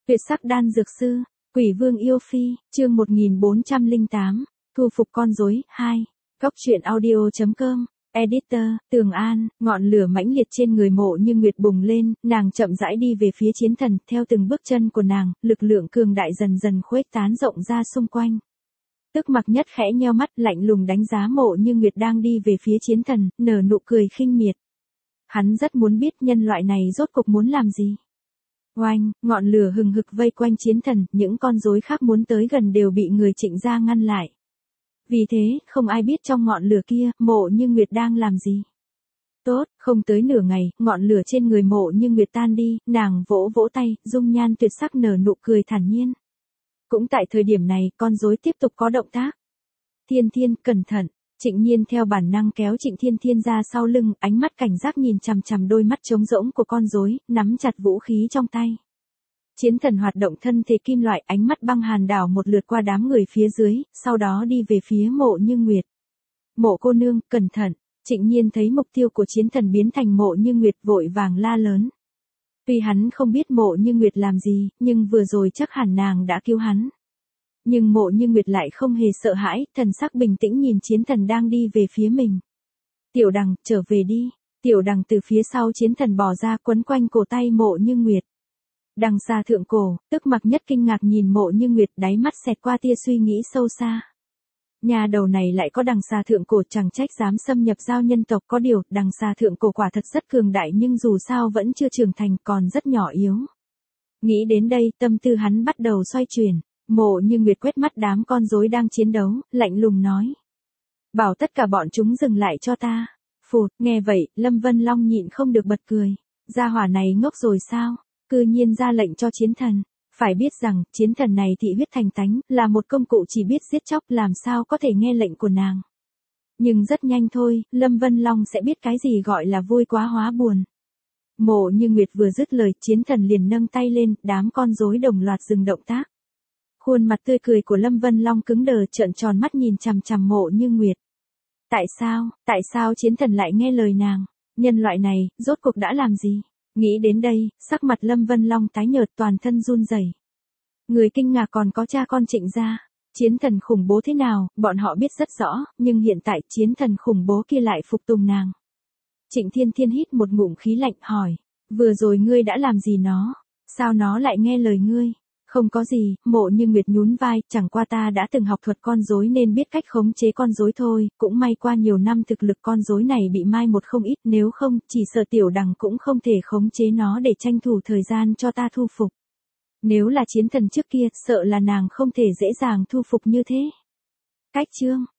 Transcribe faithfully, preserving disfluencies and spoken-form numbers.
Tuyệt sắc đan dược sư, Quỷ Vương yêu phi, chương một nghìn bốn trăm lẻ tám, thu phục con rối, hai. Góc truyện audio chấm com, Editor, Tường An, ngọn lửa mãnh liệt trên người Mộ Như Nguyệt bùng lên, nàng chậm rãi đi về phía chiến thần, theo từng bước chân của nàng, lực lượng cường đại dần dần khuếch tán rộng ra xung quanh. Tức Mặc Nhất khẽ nheo mắt, lạnh lùng đánh giá Mộ Như Nguyệt đang đi về phía chiến thần, nở nụ cười khinh miệt. Hắn rất muốn biết nhân loại này rốt cục muốn làm gì. Oanh, ngọn lửa hừng hực vây quanh chiến thần, những con rối khác muốn tới gần đều bị người Trịnh gia ngăn lại. Vì thế, không ai biết trong ngọn lửa kia, Mộ Như Nguyệt đang làm gì. Tốt, không tới nửa ngày, ngọn lửa trên người Mộ Như Nguyệt tan đi, nàng vỗ vỗ tay, dung nhan tuyệt sắc nở nụ cười thản nhiên. Cũng tại thời điểm này, con rối tiếp tục có động tác. Thiên Thiên, cẩn thận. Trịnh Nhiên theo bản năng kéo Trịnh Thiên Thiên ra sau lưng, ánh mắt cảnh giác nhìn chằm chằm đôi mắt trống rỗng của con rối, nắm chặt vũ khí trong tay. Chiến thần hoạt động thân thể kim loại, ánh mắt băng hàn đảo một lượt qua đám người phía dưới, sau đó đi về phía Mộ Như Nguyệt. Mộ cô nương, cẩn thận. Trịnh Nhiên thấy mục tiêu của chiến thần biến thành Mộ Như Nguyệt, vội vàng la lớn. Tuy hắn không biết Mộ Như Nguyệt làm gì, nhưng vừa rồi chắc hẳn nàng đã cứu hắn. Nhưng Mộ Như Nguyệt lại không hề sợ hãi, thần sắc bình tĩnh nhìn chiến thần đang đi về phía mình. Tiểu Đằng, trở về đi. Tiểu Đằng từ phía sau chiến thần bò ra, quấn quanh cổ tay Mộ Như Nguyệt. Đằng xa thượng cổ, Tức Mặc Nhất kinh ngạc nhìn Mộ Như Nguyệt, đáy mắt xẹt qua tia suy nghĩ sâu xa. Nhà đầu này lại có đằng xa thượng cổ, chẳng trách dám xâm nhập giao nhân tộc, có điều, đằng xa thượng cổ quả thật rất cường đại nhưng dù sao vẫn chưa trưởng thành, còn rất nhỏ yếu. Nghĩ đến đây, tâm tư hắn bắt đầu xoay chuyển. Mộ Như Nguyệt quét mắt đám con rối đang chiến đấu, lạnh lùng nói. Bảo tất cả bọn chúng dừng lại cho ta. Phụt, nghe vậy, Lâm Vân Long nhịn không được bật cười. Gia hỏa này ngốc rồi sao? Cư nhiên ra lệnh cho chiến thần. Phải biết rằng, chiến thần này thị huyết thành tánh, là một công cụ chỉ biết giết chóc, làm sao có thể nghe lệnh của nàng. Nhưng rất nhanh thôi, Lâm Vân Long sẽ biết cái gì gọi là vui quá hóa buồn. Mộ Như Nguyệt vừa dứt lời, chiến thần liền nâng tay lên, đám con rối đồng loạt dừng động tác. Khuôn mặt tươi cười của Lâm Vân Long cứng đờ, trợn tròn mắt nhìn chằm chằm Mộ Như Nguyệt. Tại sao, tại sao chiến thần lại nghe lời nàng? Nhân loại này, rốt cuộc đã làm gì? Nghĩ đến đây, sắc mặt Lâm Vân Long tái nhợt, toàn thân run rẩy. Người kinh ngạc còn có cha con Trịnh gia. Chiến thần khủng bố thế nào, bọn họ biết rất rõ, nhưng hiện tại chiến thần khủng bố kia lại phục tùng nàng. Trịnh Thiên Thiên hít một ngụm khí lạnh, hỏi. Vừa rồi ngươi đã làm gì nó? Sao nó lại nghe lời ngươi? Không có gì, Mộ Như Nguyệt nhún vai, chẳng qua ta đã từng học thuật con rối nên biết cách khống chế con rối thôi, cũng may qua nhiều năm thực lực con rối này bị mai một không ít, nếu không, chỉ sợ Tiểu Đằng cũng không thể khống chế nó để tranh thủ thời gian cho ta thu phục. Nếu là chiến thần trước kia, sợ là nàng không thể dễ dàng thu phục như thế. Cách chương,